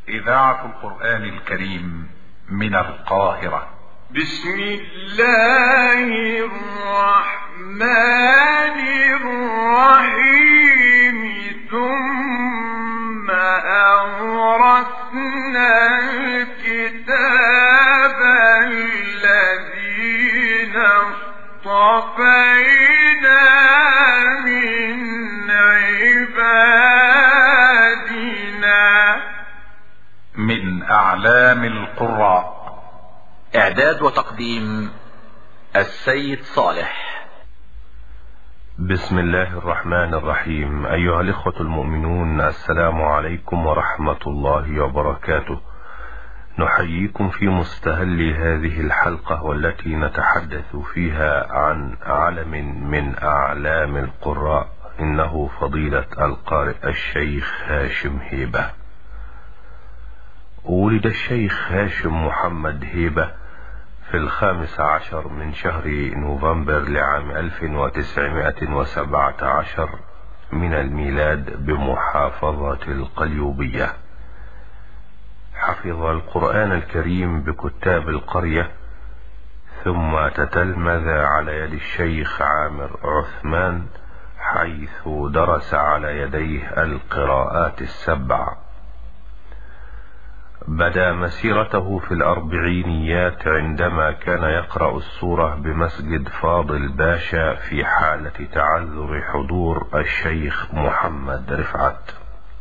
إذاعة القرآن الكريم من القاهرة. بسم الله الرحمن الرحيم. ثم أورثنا الكتاب الذين اصطفينا من عبادنا. من أعلام القراء. إعداد وتقديم السيد صالح. بسم الله الرحمن الرحيم. أيها الإخوة المؤمنون، السلام عليكم ورحمة الله وبركاته. نحييكم في مستهل هذه الحلقة، والتي نتحدث فيها عن علم من أعلام القراء، إنه فضيلة القارئ الشيخ هاشم هيبة. ولد الشيخ هاشم محمد هيبة في 15 من شهر نوفمبر لعام 1917 من الميلاد بمحافظة القليوبية. حفظ القرآن الكريم بكتاب القرية، ثم تتلمذ على يد الشيخ عامر عثمان، حيث درس على يديه القراءات السبع. بدأ مسيرته في الأربعينيات عندما كان يقرأ السورة بمسجد فاضل باشا في حالة تعذر حضور الشيخ محمد رفعت.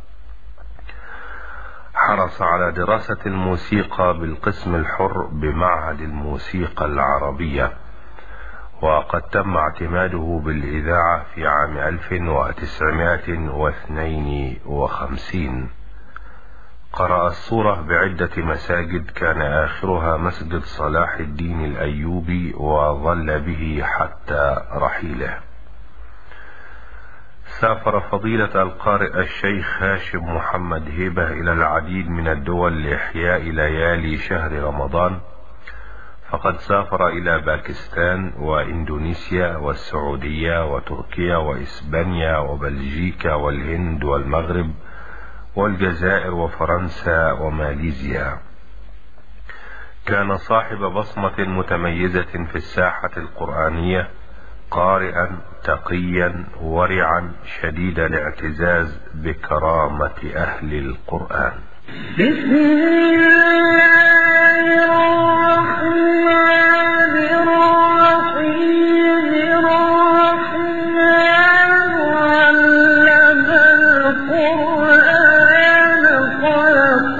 حرص على دراسة الموسيقى بالقسم الحر بمعهد الموسيقى العربية، وقد تم اعتماده بالإذاعة في عام 1952. قرأ السورة بعدة مساجد، كان آخرها مسجد صلاح الدين الأيوبي، وظل به حتى رحيله. سافر فضيلة القارئ الشيخ هاشم محمد هيبة إلى العديد من الدول لإحياء ليالي شهر رمضان، فقد سافر إلى باكستان وإندونيسيا والسعودية وتركيا وإسبانيا وبلجيكا والهند والمغرب والجزائر وفرنسا وماليزيا. كان صاحب بصمة متميزة في الساحة القرآنية، قارئا تقيا ورعا شديد الاعتزاز بكرامة أهل القرآن. بسم الله الرحمن الرحيم. الرحمن علم القرآن خلق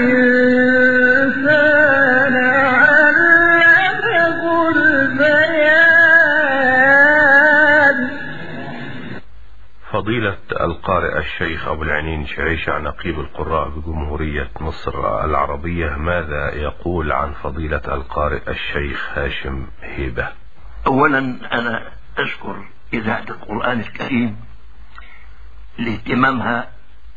الإنسان علمه البيان. فضيلة القارئ الشيخ أبو العنين شعيشة، نقيب القراء بجمهورية مصر العربية، ماذا يقول عن فضيلة القارئ الشيخ هاشم هيبة؟ أولا أنا أشكر إذاعة القرآن الكريم لاهتمامها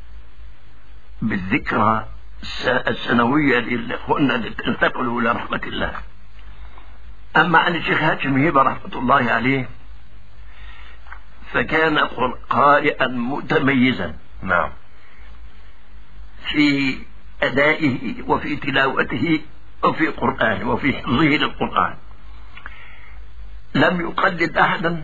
بالذكرى السنوية للإخوان الذين انتقلوا إلى رحمة الله. أما عن الشيخ هاشم هيبة رحمة الله عليه، فكان قارئا متميزا. نعم. في أدائه وفي تلاوته وفي قرآنه وفي حفظه للقرآن. لم يقلد أحدا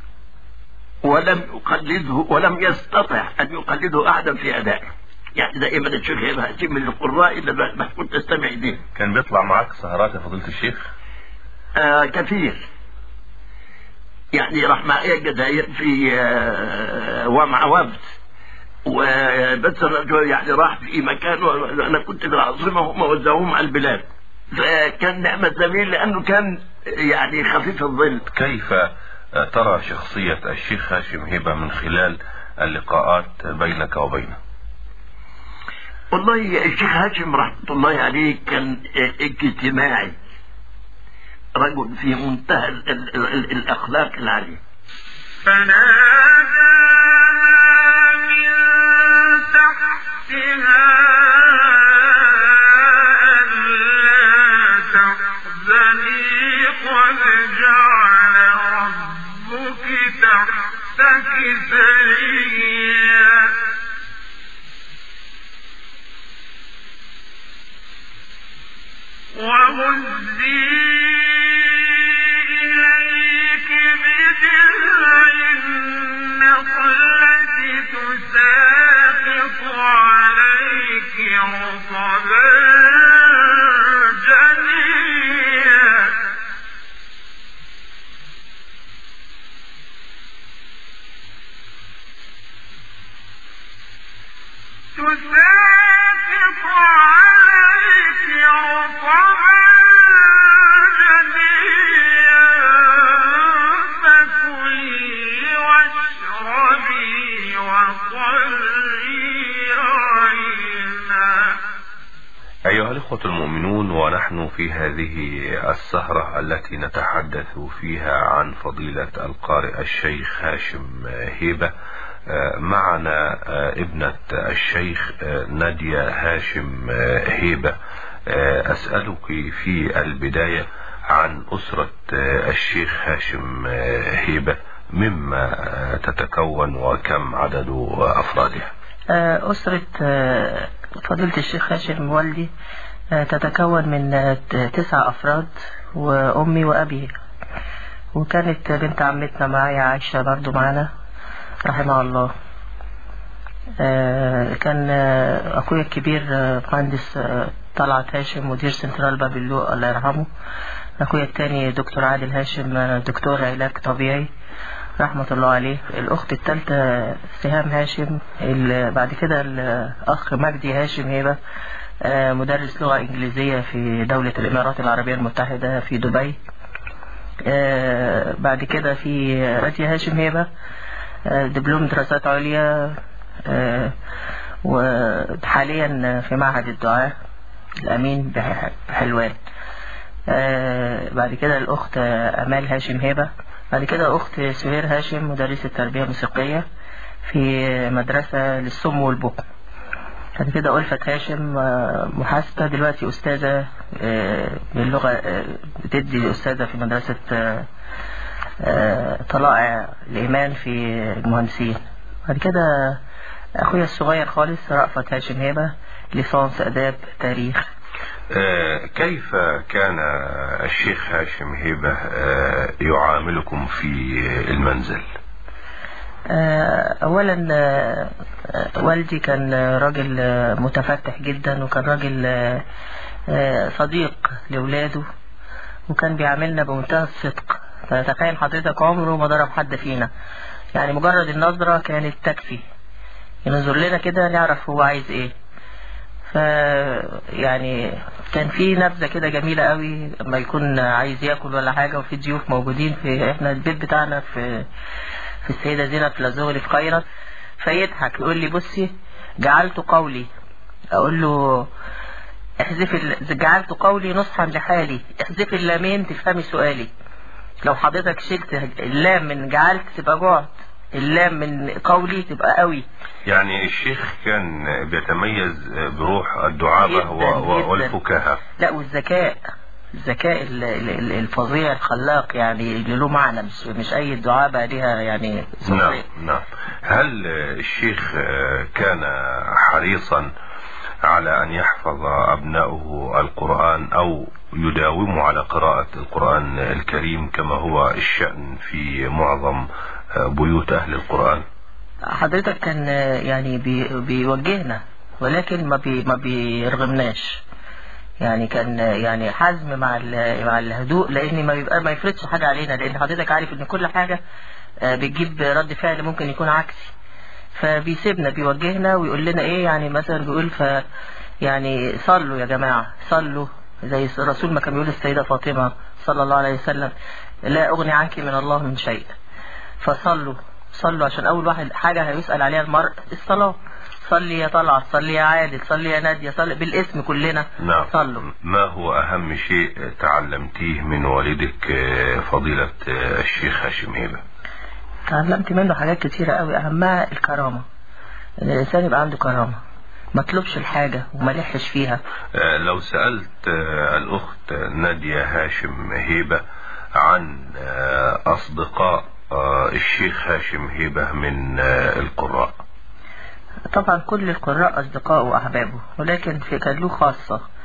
ولم يستطع أن يقلده أحدا في أدائه. يعني دائما الشيخ هاشم من القراء اللي ما كنت تستمع إليه. كان بيطلع معك سهرات يا فضيلة الشيخ؟ كثير. يعني راح معي الجزائر في ومع وفد، وبس يعني راح في مكان وانا كنت في العاصمه، هم وزعوهم على البلاد، فكان نعمة زميل لانه كان يعني خفيف الظل. كيف ترى شخصية الشيخ هاشم هيبة من خلال اللقاءات بينك وبينه؟ والله الشيخ هاشم رحمة الله عليه كان اجتماعي، رجل في منتهى الأخلاق العالية. فنادى من تحتها ألا تحزني قد جعل ربك تحتك سريا وهزي إليك بجذع النخلة تساقط عليك رطبا جنيا تساقط عليك رطبا جنيا فكلي واشربي وقري عينا. أيها الإخوة المؤمنون، ونحن في هذه السهرة التي نتحدث فيها عن فضيلة القارئ الشيخ هاشم هيبة، معنا ابنة الشيخ نادية هاشم هيبة. أسألك في البداية عن أسرة الشيخ هاشم هيبة، مما تتكون وكم عدد أفرادها؟ أسرة فضيلة الشيخ هاشم والدي تتكون من 9 أفراد، وأمي وأبي، وكانت بنت عمتنا معايا عايشة برضو معنا رحمه الله. كان أخويا الكبير مهندس طلعت هاشم مدير سنترال بابلو الله يرحمه. أخويا الثاني دكتور عادل هاشم دكتور علاج طبيعي رحمة الله عليه. الأخت الثالثة سهام هاشم. بعد كده الأخ مجدي هاشم هيبة مدرس لغة إنجليزية في دولة الإمارات العربية المتحدة في دبي. بعد كده في راتيا هاشم هيبة دبلوم دراسات عليا، وحاليا في معهد الدعاء الأمين بحلوان. بعد كده الأخت أمال هاشم هيبة. بعد كده أخت سهير هاشم مدرسة تربية موسيقية في مدرسة للصم والبكم. بعد كده ألفت هاشم محاسبة، دلوقتي أستاذة باللغة، بتدي أستاذة في مدرسة طلائع الإيمان في المهندسين. بعد كده أخويا الصغير خالص رأفت هاشم هيبة ليسانس آداب تاريخ. كيف كان الشيخ هاشم هيبة يعاملكم في المنزل؟ أولا والدي كان راجل متفتح جدا، وكان راجل صديق لولاده، وكان بيعاملنا بمنتهى الصدق. فتخيل حضرتك عمره ما ضرب حد فينا، يعني مجرد النظرة كانت تكفي، ينظر لنا كده نعرف هو عايز ايه. يعني كان في نبذة كده جميلة قوي لما يكون عايز ياكل ولا حاجة وفي ضيوف موجودين، في احنا البيت بتاعنا في السيدة زينب لازغلي في خيرت، فيضحك يقول لي بصي جعلت قولي، اقول له جعلت قولي نصحا لحالي، احذفي اللامين تفهمي سؤالي. لو حضرتك شلت اللام من جعلت تبقى جعت، اللام من قولي تبقى قوي. يعني الشيخ كان بيتميز بروح الدعابة والفكاهة. لا، والذكاء، الذكاء الفظيع الخلاق، يعني اللي له معنى، مش اي دعابة ليها يعني صحيح. نعم. هل الشيخ كان حريصا على أن يحفظ أبنائه القرآن أو يداوموا على قراءة القرآن الكريم كما هو الشأن في معظم بيوت أهل القرآن؟ حضرتك كان يعني بيوجهنا، ولكن ما بيرغمناش. يعني كان يعني حزم مع الهدوء، لأن ما يفرضش حاجة علينا، لأن حضرتك عارف إن كل حاجة بتجيب رد فعل ممكن يكون عكسي. فبيسيبنا، بيوجهنا ويقول لنا ايه، يعني مثلا بيقول يعني صلوا يا جماعة، صلوا زي الرسول ما كان بيقول السيدة فاطمة صلى الله عليه وسلم لا أغني عنك من الله من شيء، فصلوا عشان أول حاجة هيسأل عليها المرء الصلاة. صلي يا طلعت، صلي يا عادل، صلي يا نادية، صلي بالاسم كلنا. نعم. صلوا. ما هو أهم شيء تعلمتيه من والدك فضيلة الشيخ هاشم هيبة؟ تعلمت منه حاجات كتيرة قوي، أهمها الكرامة، إن الإنسان يبقى عنده كرامة، ما طلبش الحاجة وما لحش فيها. لو سألت الأخت نادية هاشم هيبة عن أصدقاء الشيخ هاشم هيبة من القراء؟ طبعا كل القراء أصدقاء وأحبابه، ولكن كان له خاصة،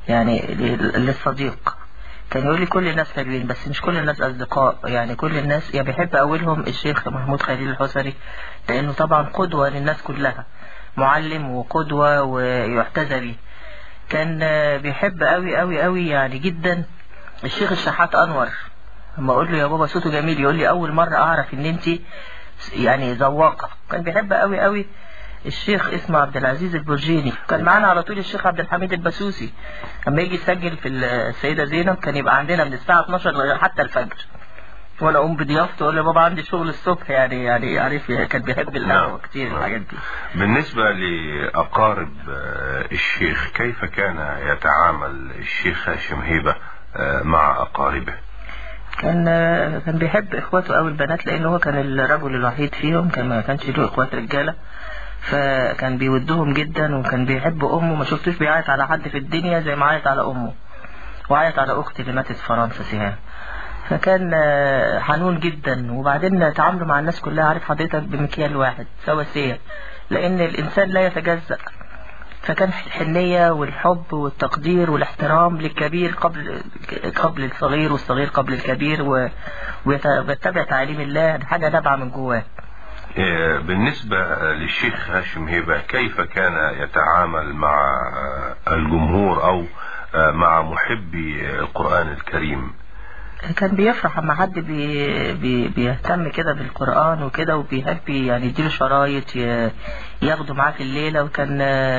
يعني للصديق. كان يقول لي كل الناس حلوين بس مش كل الناس أصدقاء، يعني كل الناس يعني بيحب أولهم الشيخ محمود خليل الحسري، لأنه طبعا قدوة للناس كلها، معلم وقدوة ويحتذى به. كان بيحب قوي قوي قوي يعني جدا الشيخ الشحات أنور. لما أقول له يا بابا صوته جميل يقول لي أول مرة أعرف إن أنت يعني ذواقة. كان بيحب قوي قوي الشيخ اسمه عبد العزيز البرجيني. كان معانا على طول الشيخ عبد الحميد البسوسي، لما يجي يسجل في السيدة زينب كان يبقى عندنا من الساعة 12 لغاية حتى الفجر، وانا اقوم بضيافته اقول له بابا عندي شغل الصبح. يعني عارف كان بيحب القهوة كتير الحاجات دي. بالنسبة لأقارب الشيخ، كيف كان يتعامل الشيخ هاشم هيبة مع أقاربه؟ كان بيحب اخواته او البنات، لانه هو كان الرجل الوحيد فيهم، ما كانش له اخوات رجاله، فكان بيودهم جدا. وكان بيحب امه، ما شفتوش بيعيط على حد في الدنيا زي ما عيط على امه، وعيط على اختي اللي ماتت في فرنسا سهام. فكان حنون جدا. وبعدين تعامله مع الناس كلها عارف حضرتك بمكيال واحد سواسية، لان الانسان لا يتجزأ. فكان الحنية والحب والتقدير والاحترام للكبير قبل الصغير، والصغير قبل الكبير، ويتبع تعاليم الله. حاجة نابعة من جواه. بالنسبة للشيخ هاشم هيبة، كيف كان يتعامل مع الجمهور أو مع محبي القرآن الكريم؟ كان بيفرح اما حد بيهتم كده بالقرآن وكده، وبيحب يعني يديله شرايط ياخده معاه في الليلة. وكان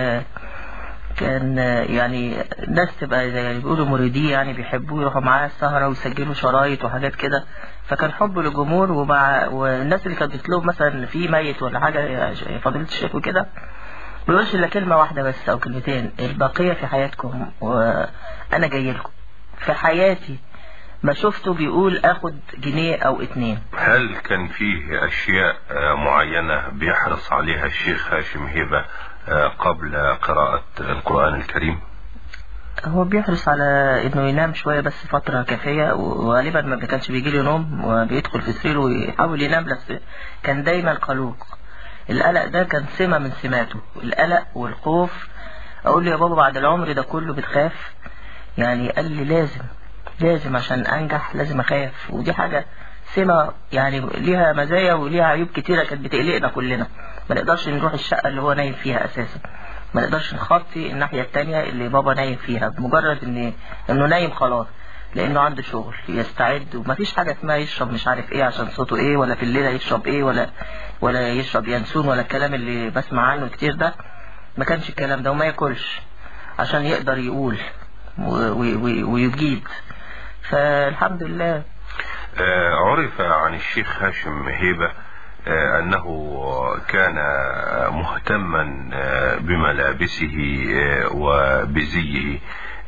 يعني ناس تبقى زي ما بيقولوا مريديه، يعني بيحبوه يروحوا معاه السهرة ويسجلوا شرايط وحاجات كده. فكان حبه للجمهور. والناس اللي كانت بتطلب مثلا في ميت ولا حاجة فضيلة الشيخ وكده، بيقولش إلا كلمة واحدة بس أو كلمتين: البقية في حياتكم وأنا جاي لكم. في حياتي ما شفته بيقول اخد جنيه او 2. هل كان فيه اشياء معينة بيحرص عليها الشيخ هاشم هيبة قبل قراءة القرآن الكريم؟ هو بيحرص على انه ينام شوية بس فترة كافية، وغالبا ما كانش بيجي له نوم وبيدخل في سريره ويحاول ينام، بس كان دايما قلوق. القلق ده كان سمة من سماته، القلق والخوف. اقول له يا بابا بعد العمر ده كله بتخاف؟ يعني قال لي لازم عشان انجح لازم اخاف. ودي حاجة سمة يعني ليها مزايا وليها عيوب كتيرة كانت بتقلقنا كلنا. ما نقدرش نروح الشقة اللي هو نايم فيها اساسا، ما نقدرش نخطي الناحية التانية اللي بابا نايم فيها بمجرد انه نايم خلاص، لانه عنده شغل يستعد. وما فيش حاجة اسمها يشرب مش عارف ايه عشان صوته ايه، ولا في الليلة يشرب ايه، ولا يشرب ينسون، ولا الكلام اللي بسمع عنه كتير ده. ما كانش الكلام ده. وما ياكلش عشان يقدر يقول ويجيب. فالحمد لله. عرف عن الشيخ هاشم هيبة أنه كان مهتما بملابسه وبزيه.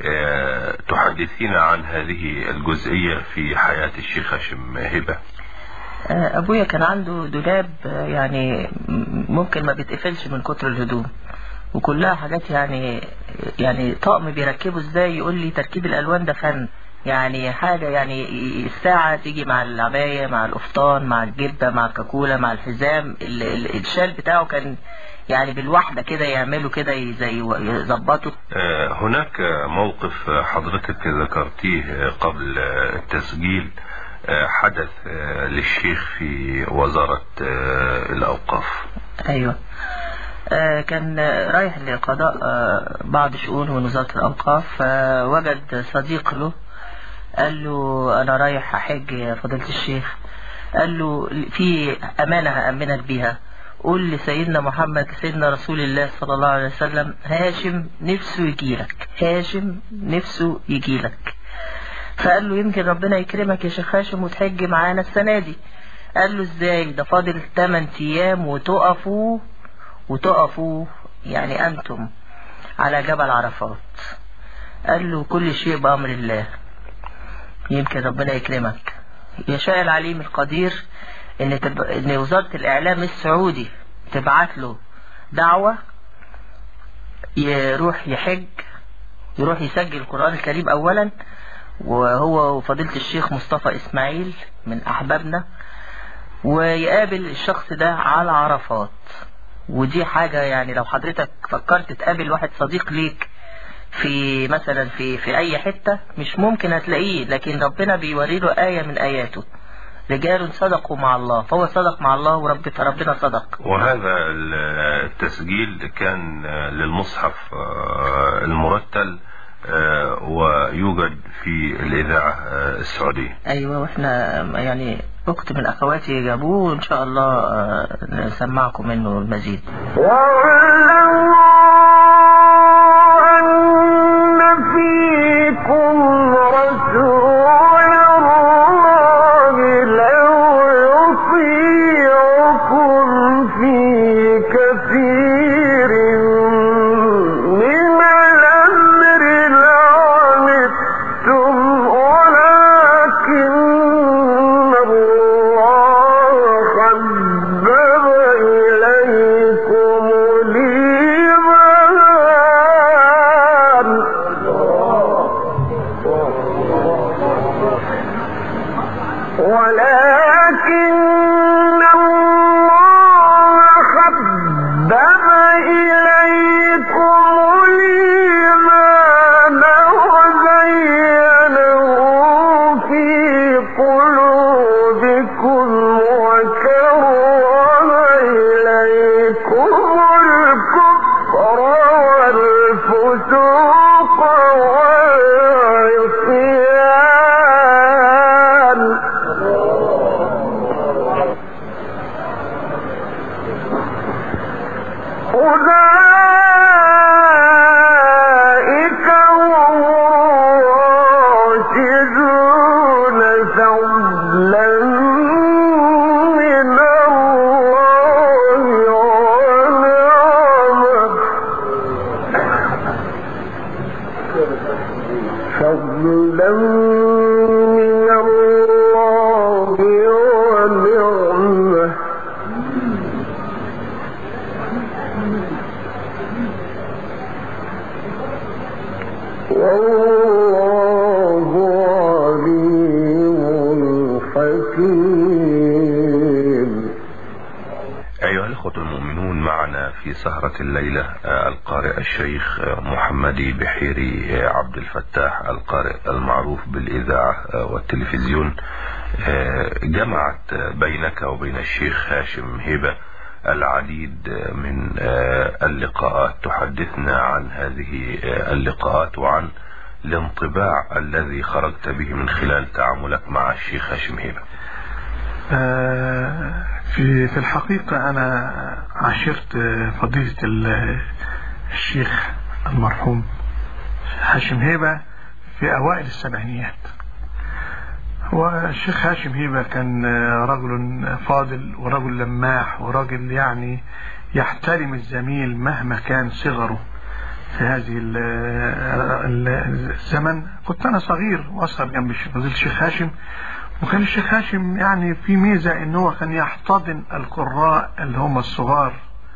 تحدثين عن هذه الجزئية في حياة الشيخ هاشم هيبة؟ أبويا كان عنده دولاب يعني ممكن ما بيتقفلش من كتر الهدوم، وكلها حاجات يعني طقم بيركبه ازاي. يقول لي تركيب الألوان ده فن، يعني حاجة يعني الساعة تيجي مع العباية مع القفطان مع الجبة مع الكاكولة مع الحزام. الشال بتاعه كان يعني بالوحدة كده يعملوا كده زي يظبطوا. هناك موقف حضرتك ذكرتيه قبل التسجيل، حدث للشيخ في وزارة الأوقاف. أيوة. كان رايح لقضاء بعض شؤون من وزارة الأوقاف، وجد صديق له قال له أنا رايح أحج يا فضيلة الشيخ. قال له في أمانة هأمنك بيها، قول لسيدنا محمد سيدنا رسول الله صلى الله عليه وسلم هاشم نفسه يجيلك، هاشم نفسه يجيلك. فقال له يمكن ربنا يكرمك يا شيخ هاشم وتحج معانا السنة دي. قال له ازاي؟ ده فاضل 8 أيام وتقفوا يعني أنتم على جبل عرفات. قال له كل شيء بأمر الله، يمكن ربنا يكرمك. يشاء العليم القدير ان وزارة الإعلام السعودي تبعت له دعوة يروح يحج، يروح يسجل القرآن الكريم أولا، وهو وفضيلة الشيخ مصطفى إسماعيل من أحبابنا، ويقابل الشخص ده على عرفات. ودي حاجة يعني لو حضرتك فكرت تقابل واحد صديق ليك في مثلا في اي حتة مش ممكن هتلاقيه، لكن ربنا بيوري له آية من آياته. رجال صدقوا مع الله، فهو صدق مع الله وربنا صدق. وهذا التسجيل كان للمصحف المرتل ويوجد في الإذاعة السعودية. ايوه، واحنا يعني اخت من اخواتي جابوه، وان شاء الله نسمعكم منه المزيد. في سهرة الليلة القارئ الشيخ محمدي بحيري عبد الفتاح، القارئ المعروف بالإذاعة والتلفزيون. جمعت بينك وبين الشيخ هاشم هبة العديد من اللقاءات. تحدثنا عن هذه اللقاءات وعن الانطباع الذي خرجت به من خلال تعاملك مع الشيخ هاشم هبة. في الحقيقة أنا عاشرت فضيلة الشيخ المرحوم هاشم هبة في أوائل السبعينيات. والشيخ هاشم هبة كان رجل فاضل ورجل لماح ورجل يعني يحترم الزميل مهما كان صغره. في هذه الزمن كنت أنا صغير وأصغر جنب فضيلة الشيخ هاشم، وكان الشيخ هاشم يعني في ميزة انه هو كان يحتضن القراء اللي هم الصغار،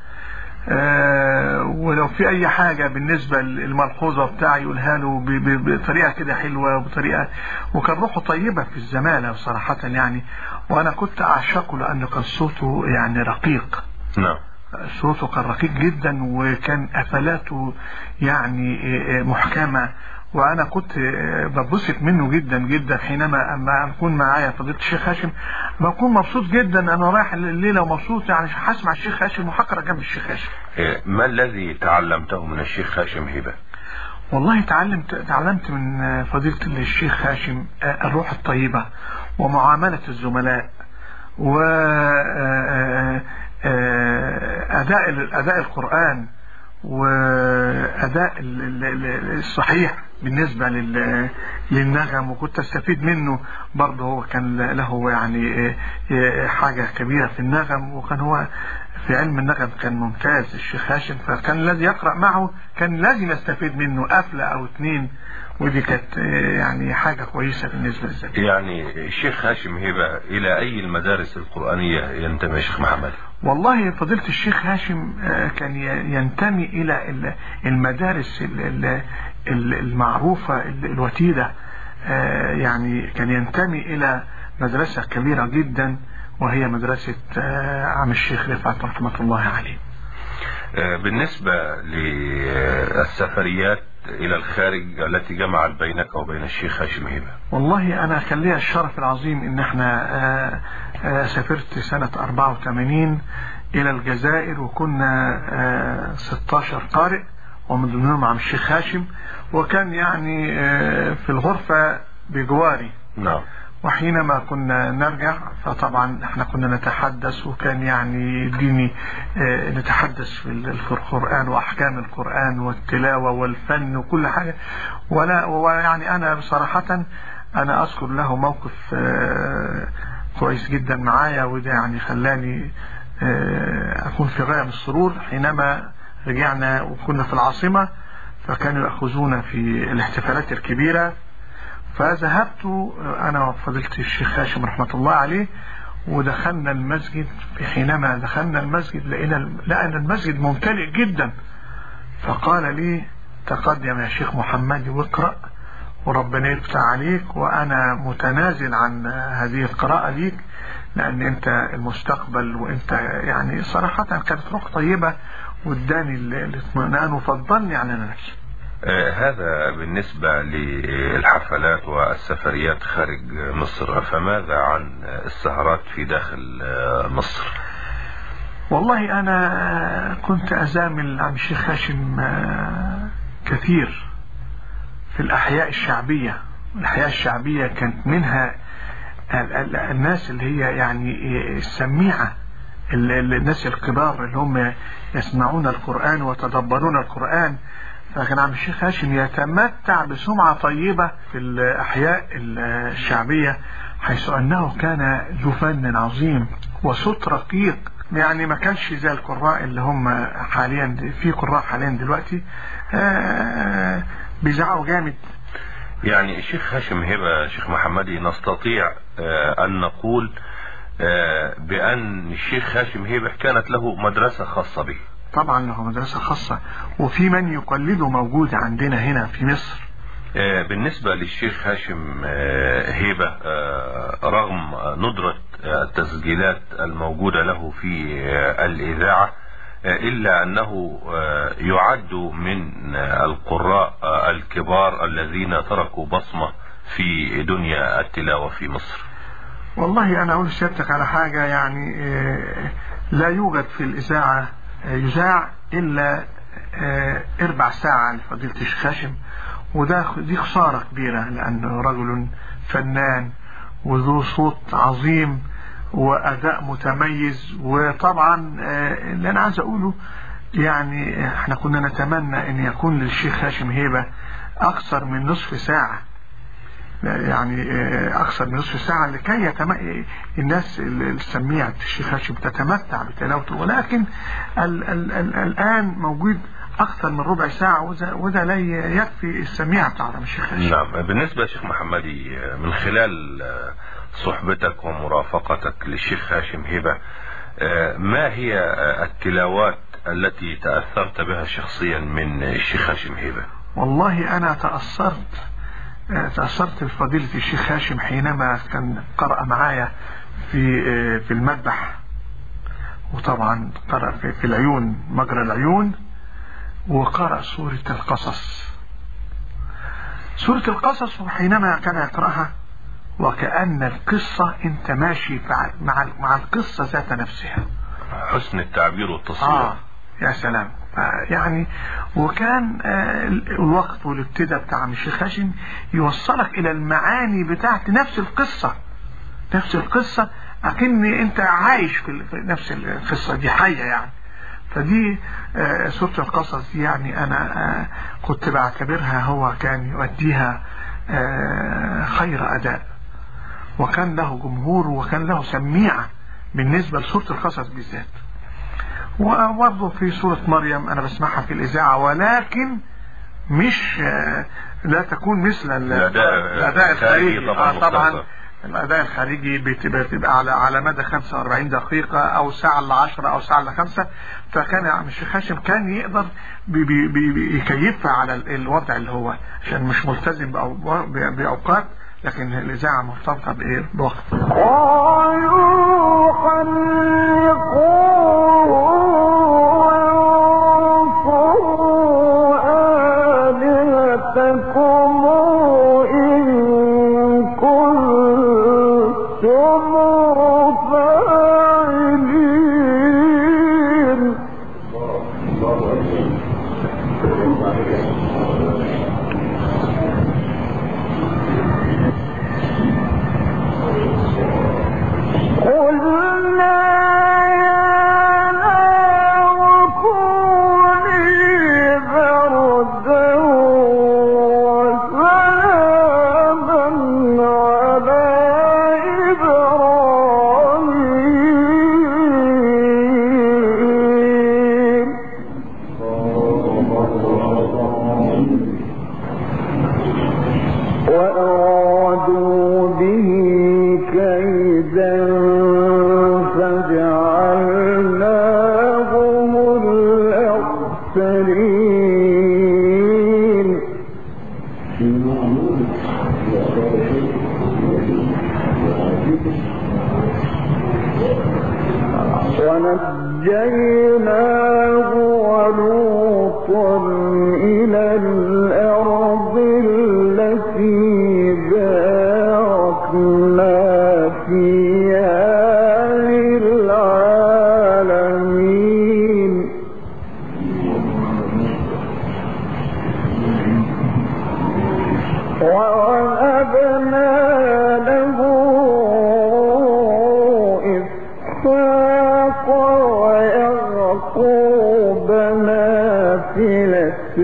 ولو في اي حاجة بالنسبة للملحوظة بتاعه يقولها له بطريقة كده حلوة وبطريقة، وكان روحه طيبة في الزمالة صراحة يعني. وانا كنت اعشقه لانه كان صوته يعني رقيق. نعم، صوته كان رقيق جدا، وكان قفلاته يعني محكمة، وانا كنت ببسط منه جدا جدا حينما اما اكون معايا فضيلة الشيخ هاشم. بكون مبسوط جدا انا رايح الليله ومبسوط يعني هسمع الشيخ هاشم وهقرا جنب الشيخ هاشم. ما الذي تعلمته من الشيخ هاشم هبة؟ والله تعلمت من فضيلة الشيخ هاشم الروح الطيبة ومعاملة الزملاء وأداء القرآن وأداء الصحيح بالنسبة للنغم. وكنت استفيد منه برضه، هو كان له يعني حاجة كبيرة في النغم، وكان هو في علم النغم كان ممتاز الشيخ هاشم. فكان الذي يقرأ معه كان لازم يستفيد منه قفلة أو اتنين، ودي كانت يعني حاجة كويسة بالنسبة للزمن. يعني الشيخ هاشم هبة إلى أي المدارس القرآنية ينتمي يا شيخ محمد؟ والله فضيلة الشيخ هاشم كان ينتمي إلى المدارس المعروفة الوتيدة. يعني كان ينتمي إلى مدرسة كبيرة جدا، وهي مدرسة عم الشيخ رفعت رحمة الله عليه. بالنسبة للسفريات إلى الخارج التي جمعت بينك وبين الشيخ هاشم هبة. والله أنا كان لي الشرف العظيم إن احنا سافرت سنة 84 إلى الجزائر، وكنا 16 قارئ ومن ضمنهم عم الشيخ هاشم، وكان يعني في الغرفة بجواري. نعم. وحينما كنا نرجع فطبعا احنا كنا نتحدث، وكان يعني ديني نتحدث في القرآن وأحكام القرآن والتلاوة والفن وكل حاجة. ويعني أنا بصراحة أنا أذكر له موقف كويس جدا معايا، وده يعني خلاني أكون في غاية من السرور حينما رجعنا وكنا في العاصمة، فكانوا يأخذونا في الاحتفالات الكبيرة. فذهبت أنا وفضيلة الشيخ هاشم رحمة الله عليه ودخلنا المسجد. في حينما دخلنا المسجد لقينا المسجد ممتلئ جدا، فقال لي تقدم يا شيخ محمد واقرأ وربنا يفتح عليك، وأنا متنازل عن هذه القراءة ليك لأن أنت المستقبل، وأنت يعني صراحة كانت روح طيبة واداني الاطمئنان وفضلني على نفسي. هذا بالنسبة للحفلات والسفريات خارج مصر، فماذا عن السهرات في داخل مصر؟ والله أنا كنت أزامل عم الشيخ هاشم كثير في الأحياء الشعبية. الأحياء الشعبية كانت منها الناس اللي هي يعني السميعة، الناس الكبار اللي هم يسمعون القرآن وتدبرون القرآن. فكان عم الشيخ هاشم يتمتع بسمعة طيبة في الأحياء الشعبية، حيث أنه كان ذو فن عظيم وصوت رقيق. يعني ما كانش زي القراء اللي هم حاليا، في قراء حاليا دلوقتي بيزعقوا جامد. يعني الشيخ هاشم هبة شيخ محمدي نستطيع أن نقول بأن الشيخ هاشم هبة كانت له مدرسة خاصة به. طبعا له مدرسة خاصة، وفي من يقلده موجود عندنا هنا في مصر. بالنسبة للشيخ هاشم هبة، رغم ندرة التسجيلات الموجودة له في الإذاعة، إلا أنه يعد من القراء الكبار الذين تركوا بصمة في دنيا التلاوة في مصر. والله أنا أقول لسيادتك على حاجة، يعني لا يوجد في الإذاعة يذاع إلا 4 ساعة لفضيلة الشيخ هاشم، دي خسارة كبيرة، لأنه رجل فنان وذو صوت عظيم وأداء متميز. وطبعا اللي أنا عايز أقوله يعني احنا كنا نتمنى أن يكون للشيخ هاشم هبة أكثر من نصف ساعة، يعني أكثر من نصف ساعة لكي الناس السميعة الشيخ هاشم تتمتع بتلاوته، ولكن الآن موجود أكثر من ربع ساعة، وده لا يكفي السميعة بتاع الشيخ هاشم. نعم. بالنسبة للشيخ محمدي، من خلال صحبتك ومرافقتك للشيخ هاشم هبة، ما هي التلاوات التي تأثرت بها شخصيا من الشيخ هاشم هبة؟ والله أنا تأثرت بفضيلة الشيخ هاشم حينما كان قرأ معايا في المذبح، وطبعا قرأ في العيون، مجرى العيون، وقرأ سورة القصص. سورة القصص وحينما كان يقرأها وكأن القصة انت ماشي مع القصة ذات نفسها. حسن التعبير والتصوير. يا سلام. يعني وكان الوقت والابتداء بتاع عم الشيخ هاشم يوصلك الى المعاني بتاعت نفس القصة اكن انت عايش في نفس القصة دي حية يعني. فدي سورة القصص دي يعني انا كنت بعتبرها هو كان يؤديها خير اداء، وكان له جمهور وكان له سميعة بالنسبة لسورة القصص بالذات. وبرضه في سورة مريم أنا بسمعها في الإذاعة، ولكن مش لا تكون مثل الأداء الخارجي. طبعا الأداء الخارجي بتبقى على مدى 45 دقيقة أو ساعة إلا 10 أو ساعة إلا 5. فكان عم الشيخ هاشم كان يقدر يكيفها على الوضع اللي هو، عشان مش ملتزم بأوقات، لكن الإذاعة مرتبطة بوقت. ويحرقون صلاتكم إن كنتم فاعلين. قلنا وأرادوا به كيدا فجعلناهم الأخسرين. ونجيناه ولوطا إلى الأرض التي باركنا فيها للعالمين. ووهبنا له إسحاق ويعقوب نافلة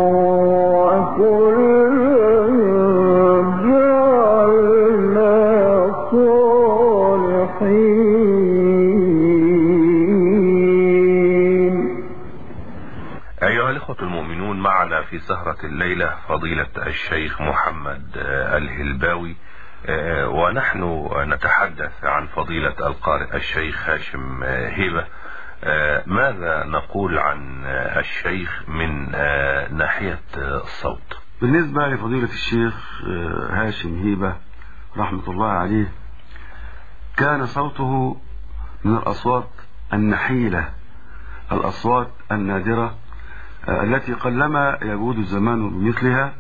معنا في سهرة الليلة فضيلة الشيخ محمد الهلباوي، ونحن نتحدث عن فضيلة القارئ الشيخ هاشم هيبة. ماذا نقول عن الشيخ من ناحية الصوت؟ بالنسبة لفضيلة الشيخ هاشم هيبة رحمة الله عليه، كان صوته من الأصوات النحيلة، الأصوات النادرة التي قلما يجود الزمان بمثلها.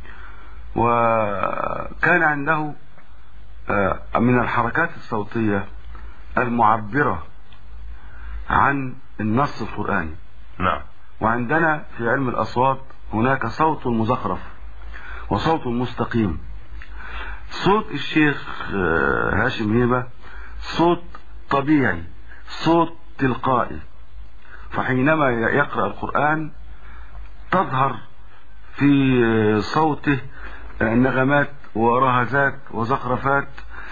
وكان عنده من الحركات الصوتية المعبرة عن النص القرآني. نعم. وعندنا في علم الأصوات هناك صوت مزخرف وصوت مستقيم. صوت الشيخ هاشم هيبة صوت طبيعي، صوت تلقائي، فحينما يقرأ القرآن تظهر في صوته نغمات ورهزات وزخرفات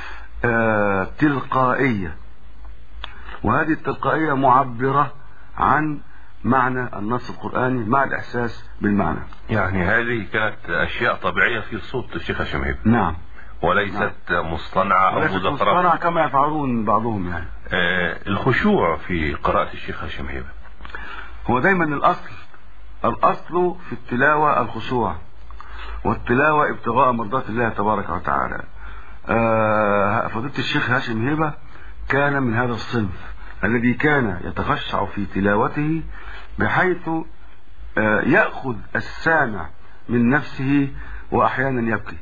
تلقائية، وهذه التلقائية معبرة عن معنى النص القرآني مع الإحساس بالمعنى. يعني هذه كانت أشياء طبيعية في صوت الشيخ هاشم هيبة. نعم. وليست مصطنعة أو مزخرفة كما يفعلون بعضهم يعني. الخشوع في قراءة الشيخ هاشم هيبة هو دايما الأصل في التلاوة الخشوع، والتلاوة ابتغاء مرضات الله تبارك وتعالى. فضيلة الشيخ هاشم هيبة كان من هذا الصنف الذي كان يتخشع في تلاوته بحيث يأخذ السامع من نفسه وأحيانا يبكي.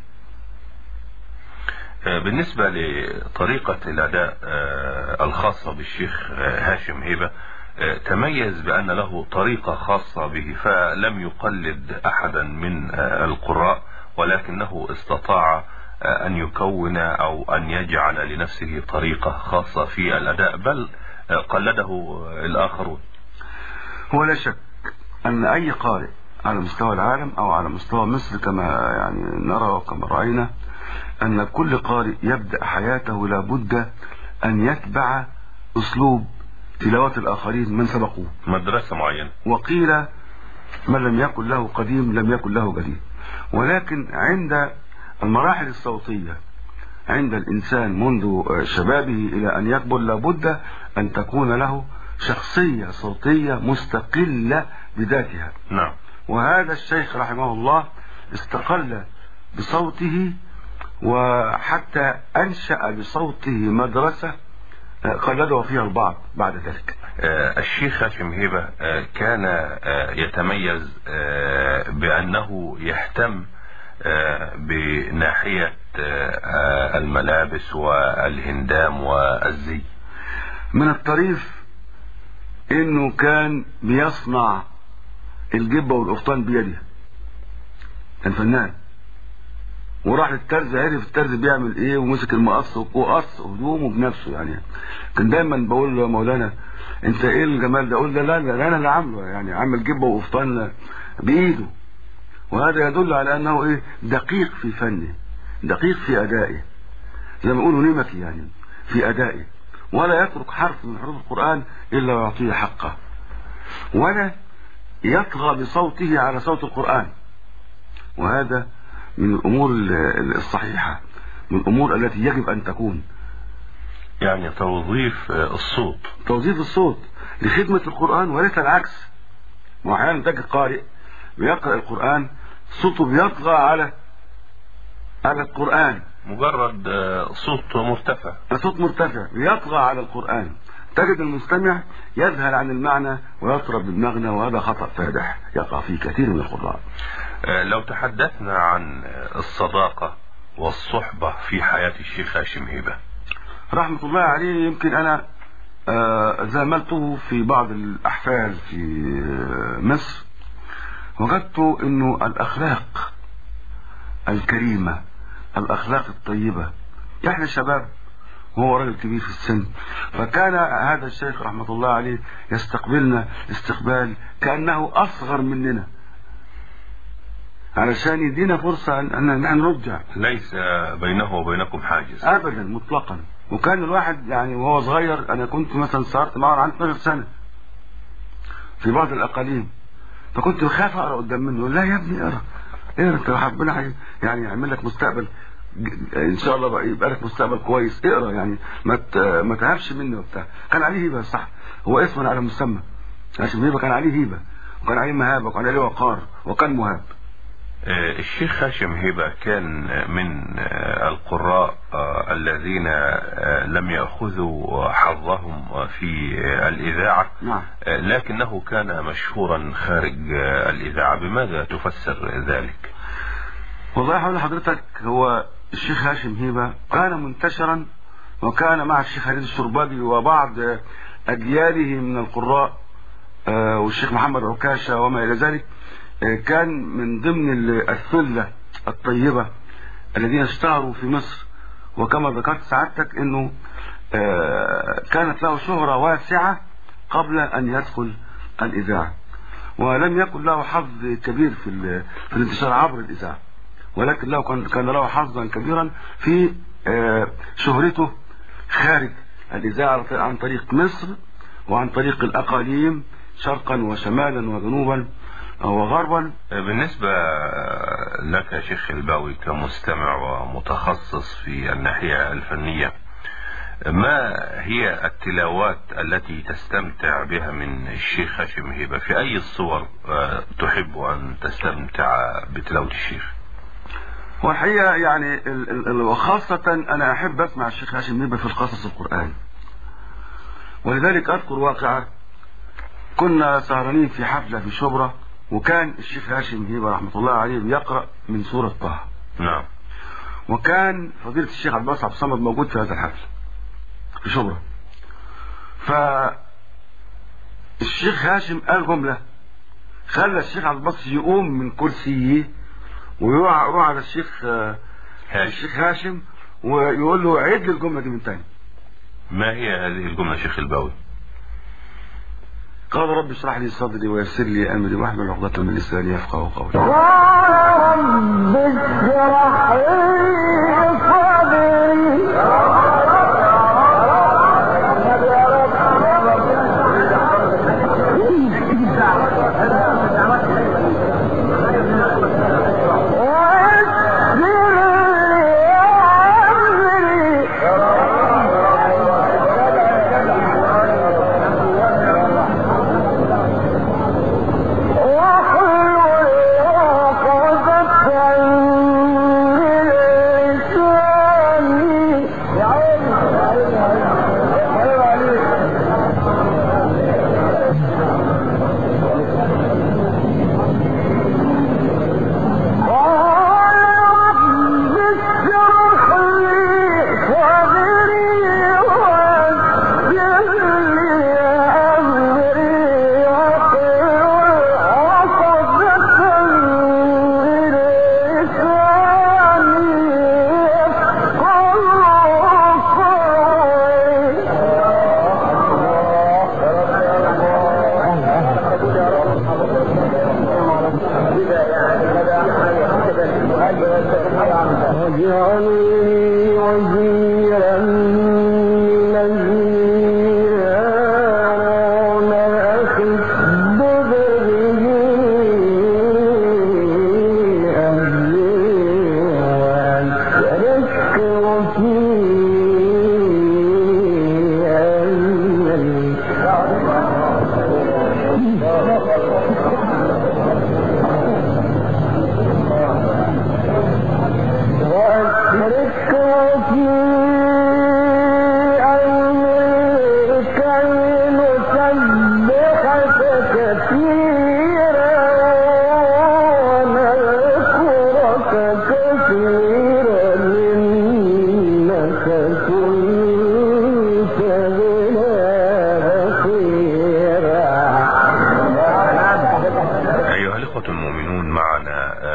بالنسبة لطريقة الأداء الخاصة بالشيخ هاشم هيبة، تميز بأن له طريقة خاصة به، فلم يقلد أحدا من القراء، ولكنه استطاع أن يكون أو أن يجعل لنفسه طريقة خاصة في الأداء، بل قلده الآخرون. هو لا شك أن أي قارئ على مستوى العالم أو على مستوى مصر كما يعني نرى وكما رأينا، أن كل قارئ يبدأ حياته لابد أن يتبع أسلوب تلاوة الآخرين من سبقوه، مدرسة معينة. وقيل من لم يكن له قديم لم يكن له جديد. ولكن عند المراحل الصوتية عند الإنسان منذ شبابه إلى أن يكبر لابد أن تكون له شخصية صوتية مستقلة بذاتها. نعم. وهذا الشيخ رحمه الله استقل بصوته، وحتى أنشأ بصوته مدرسة قلده فيها البعض بعد ذلك. الشيخ هاشم هيبة كان يتميز بأنه يهتم بناحية الملابس والهندام والزي. من الطريف انه كان بيصنع الجبة والقفطان بيده، كان فنان، وراح للترز عرف الترز بيعمل ايه ومسك المقص وقص هدومه بنفسه. يعني كان دايما بقول له يا مولانا انت ايه الجمال ده؟ اقول له لا انا اللي عامله، يعني عامل جبة وقفطان بايده. وهذا يدل على انه ايه دقيق في فنه، دقيق في ادائه، زي ما يقولوا نمكي يعني في ادائه، ولا يترك حرف من حروف القرآن الا ويعطيه حقه، ولا يطغى بصوته على صوت القرآن. وهذا من الامور الصحيحة، من الامور التي يجب ان تكون، يعني توظيف الصوت، توظيف الصوت لخدمة القرآن وليس العكس. واحيانا تجد قارئ بيقرأ القرآن صوته بيطغى على القرآن، مجرد صوت مرتفع، صوت مرتفع بيطغى على القرآن، تجد المستمع يذهل عن المعنى ويطرب بالمغنى، وهذا خطأ فادح يقع فيه كثير من القراء. لو تحدثنا عن الصداقة والصحبة في حياة الشيخ هاشم هيبة رحمة الله عليه، يمكن أنا زاملته في بعض الأحفال في مصر، وجدت أنه الأخلاق الكريمة، الأخلاق الطيبة، إحنا شباب وهو راجل كبير في السن، فكان هذا الشيخ رحمة الله عليه يستقبلنا استقبال كأنه أصغر مننا علشان يدينا فرصة أن نرجع. ليس بينه وبينكم حاجز أبدا مطلقا. وكان الواحد يعني وهو صغير، أنا كنت مثلا صارت معه عن 12 سنة في بعض الأقاليم، فكنت بخاف أقرأ قدام منه، يقول لا يا ابني اقرأ انت ربنا يعني يعمل لك مستقبل ان شاء الله، بقى يبقى لك مستقبل كويس، اقرا يعني ما تهابش منه وبتاع. كان عليه هيبه، صح، هو اسما على مسمى هاشم هيبه، كان عليه هيبه وكان عليه مهابه وكان عليه وقار وكان مهاب. الشيخ هاشم هيبة كان من القراء الذين لم يأخذوا حظهم في الإذاعة. نعم. لكنه كان مشهورا خارج الإذاعة، بماذا تفسر ذلك؟ والله حول حضرتك، هو الشيخ هاشم هيبة كان منتشرا، وكان مع الشيخ خالد الشرباجي وبعض أجياله من القراء والشيخ محمد عكاشة وما إلى ذلك، كان من ضمن الثلة الطيبة الذين اشتهروا في مصر. وكما ذكرت سعادتك انه كانت له شهرة واسعة قبل ان يدخل الإذاعة، ولم يكن له حظ كبير في الانتشار عبر الإذاعة، ولكن كان له حظا كبيرا في شهرته خارج الإذاعة عن طريق مصر وعن طريق الأقاليم شرقا وشمالا وجنوبا وغربا. بالنسبة لك يا شيخ الباوي كمستمع ومتخصص في الناحية الفنية، ما هي التلاوات التي تستمتع بها من الشيخ هاشم هيبة؟ في أي الصور تحب أن تستمتع بتلاوة الشيخ؟ والحقيقة يعني وخاصة أنا أحب أسمع الشيخ هاشم هيبة في القصص القرآن، ولذلك أذكر واقعة. كنا سهرانين في حفلة في شبرا، وكان الشيخ هاشم هيبة رحمة الله عليه بيقرأ من سورة طه. نعم. وكان فضيلة الشيخ عبد الباسط عبد الصمد موجود في هذا الحفل في شبرا. فالشيخ هاشم قال جملة خلى الشيخ عبد الباسط يقوم من كرسيه ويروح على الشيخ هاشم ويقول له عيد لي الجملة دي من تاني. ما هي هذه الجملة شيخ الباوي؟ قال رب اشرح لي صدري ويسر لي امري واحلل عقدة من لساني يفقهوا قولي. رب اشرح لي صدري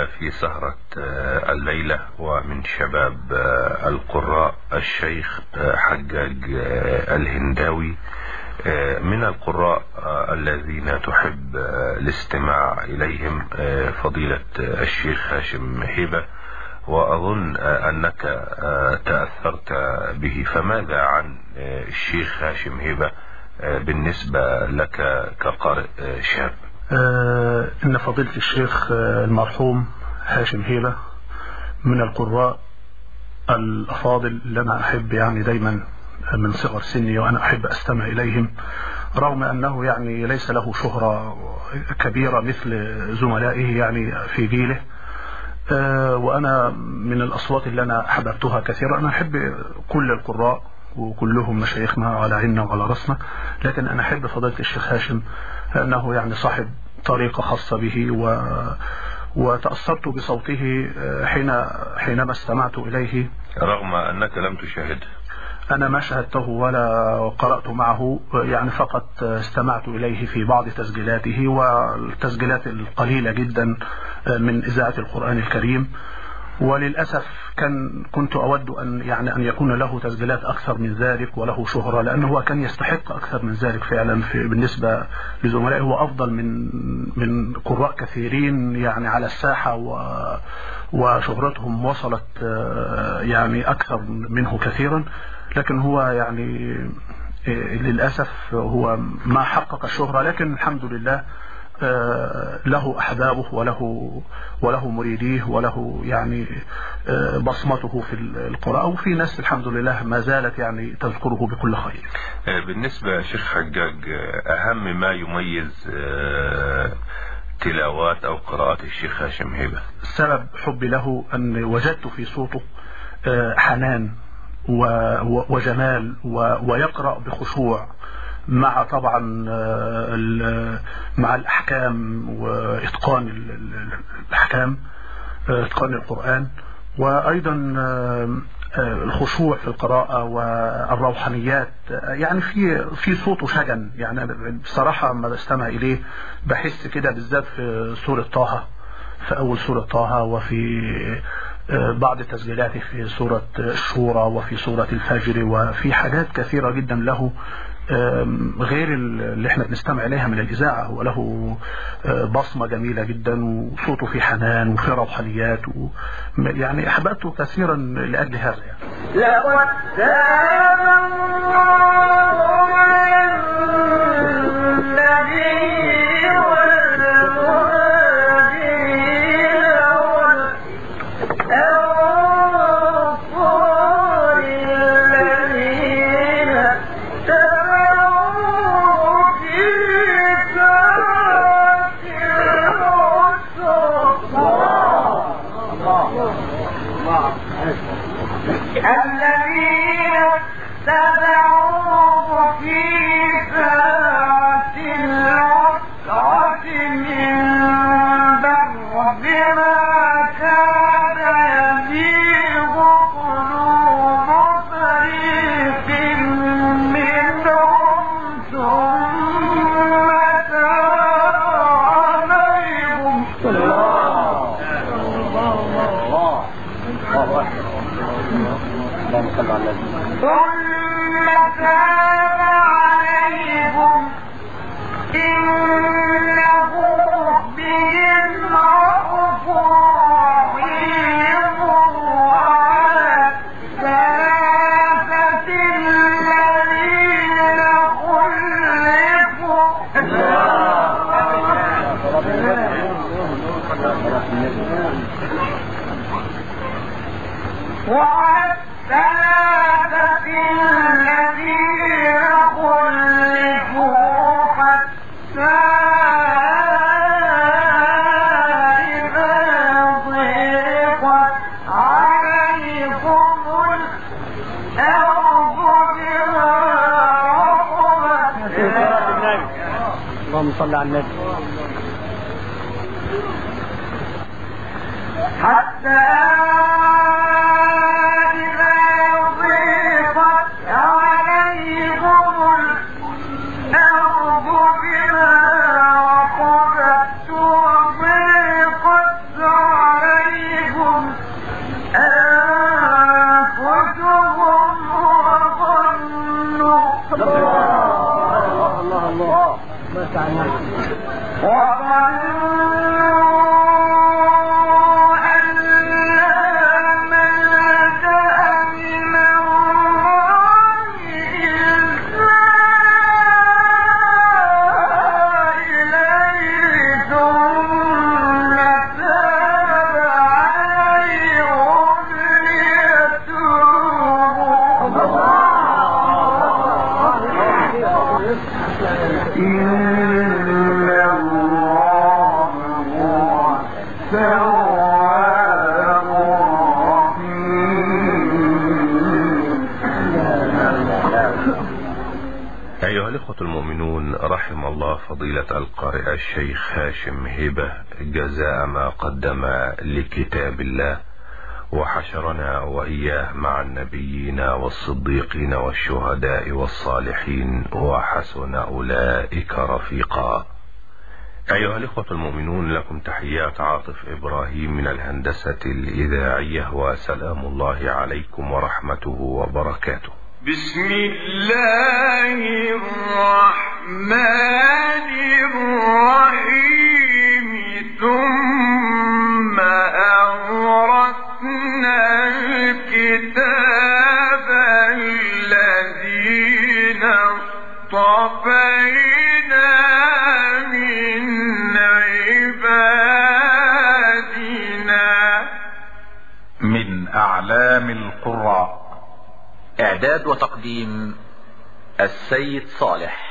معنا في سهرة الليلة ومن شباب القراء الشيخ حجاج الهنداوي، من القراء الذين تحب الاستماع إليهم فضيلة الشيخ هاشم هيبة، وأظن أنك تأثرت به، فماذا عن الشيخ هاشم هيبة بالنسبة لك كقارئ شاب؟ إن فضيلة الشيخ المرحوم هاشم هيبة من القراء الأفاضل اللي أنا أحب يعني دايما من صغر سني وأنا أحب أستمع إليهم، رغم أنه يعني ليس له شهرة كبيرة مثل زملائه يعني في جيله، وأنا من الأصوات اللي أنا أحببتها كثيرا. أنا أحب كل القراء وكلهم مشايخنا على عيننا وعلى رأسنا، لكن أنا أحب فضيلة الشيخ هاشم لأنه يعني صاحب طريقة خاصة به، وتأثرت بصوته حينما استمعت إليه، رغم أنك لم تشاهده. أنا ما شاهدته ولا قرأت معه، يعني فقط استمعت إليه في بعض تسجيلاته، والتسجيلات القليلة جدا من إذاعة القرآن الكريم. وللأسف كنت أود أن يكون له تسجيلات أكثر من ذلك وله شهرة، لأنه هو كان يستحق أكثر من ذلك فعلا. بالنسبة لزملائه هو أفضل من قراء كثيرين يعني على الساحة، وشهرتهم وصلت يعني أكثر منه كثيرا، لكن هو يعني للأسف هو ما حقق الشهرة. لكن الحمد لله له أحبابه وله مريديه وله يعني بصمته في القراءة، وفي ناس الحمد لله ما زالت يعني تذكره بكل خير. بالنسبة شيخ حجاج، أهم ما يميز تلاوات أو قراءات الشيخ هاشم هيبة؟ سبب حبي له أن وجدت في صوته حنان وجمال، ويقرأ بخشوع، مع طبعا مع الأحكام وإتقان الأحكام، إتقان القرآن، وأيضا الخشوع في القراءة والروحانيات. يعني في صوته شجن، يعني بصراحة ما بستمع إليه بحس كده، بالذات في سورة طه، في أول سورة طه، وفي بعض تسجيلاته في سورة الشورى وفي سورة الفجر، وفي حاجات كثيرة جدا له غير اللي احنا بنستمع إليها من الإذاعة. وله بصمة جميلة جدا، وصوته في حنان وفي روحانيات، يعني أحببته كثيرا لأجل هذا يعني. لقد تاب الله على النبي والمهاجرين والأنصار الذين تبعوه في ساعة العسرة من بعد ما كاد يزيغ قلوب فريق منهم ثم تاب عليهم. ثم تاب عليهم إنه بهم رءوف رحيم. وعلى الثلاثة الذين خلفوا حتى إذا ضيقت عليكم الأرض بما رحبت. اللهم صل على النبي. حتى إذا ضيقت عليكم الأرض بما رحبت وضيقت عليكم أيها الإخوة المؤمنون، رحم الله فضيلة القارئ الشيخ هاشم هبة جزاء ما قدم لكتاب الله، وحشرنا وإياه مع النبيين والصديقين والشهداء والصالحين وحسن أولئك رفيقا. أيها الإخوة المؤمنون، لكم تحيات عاطف إبراهيم من الهندسة الإذاعية، وسلام الله عليكم ورحمته وبركاته. بسم الله الرحمن الرحيم. ثم أورثنا الكتاب الذين اصطفينا من عبادنا. من أعلام القراء. إعداد وتقديم السيد صالح.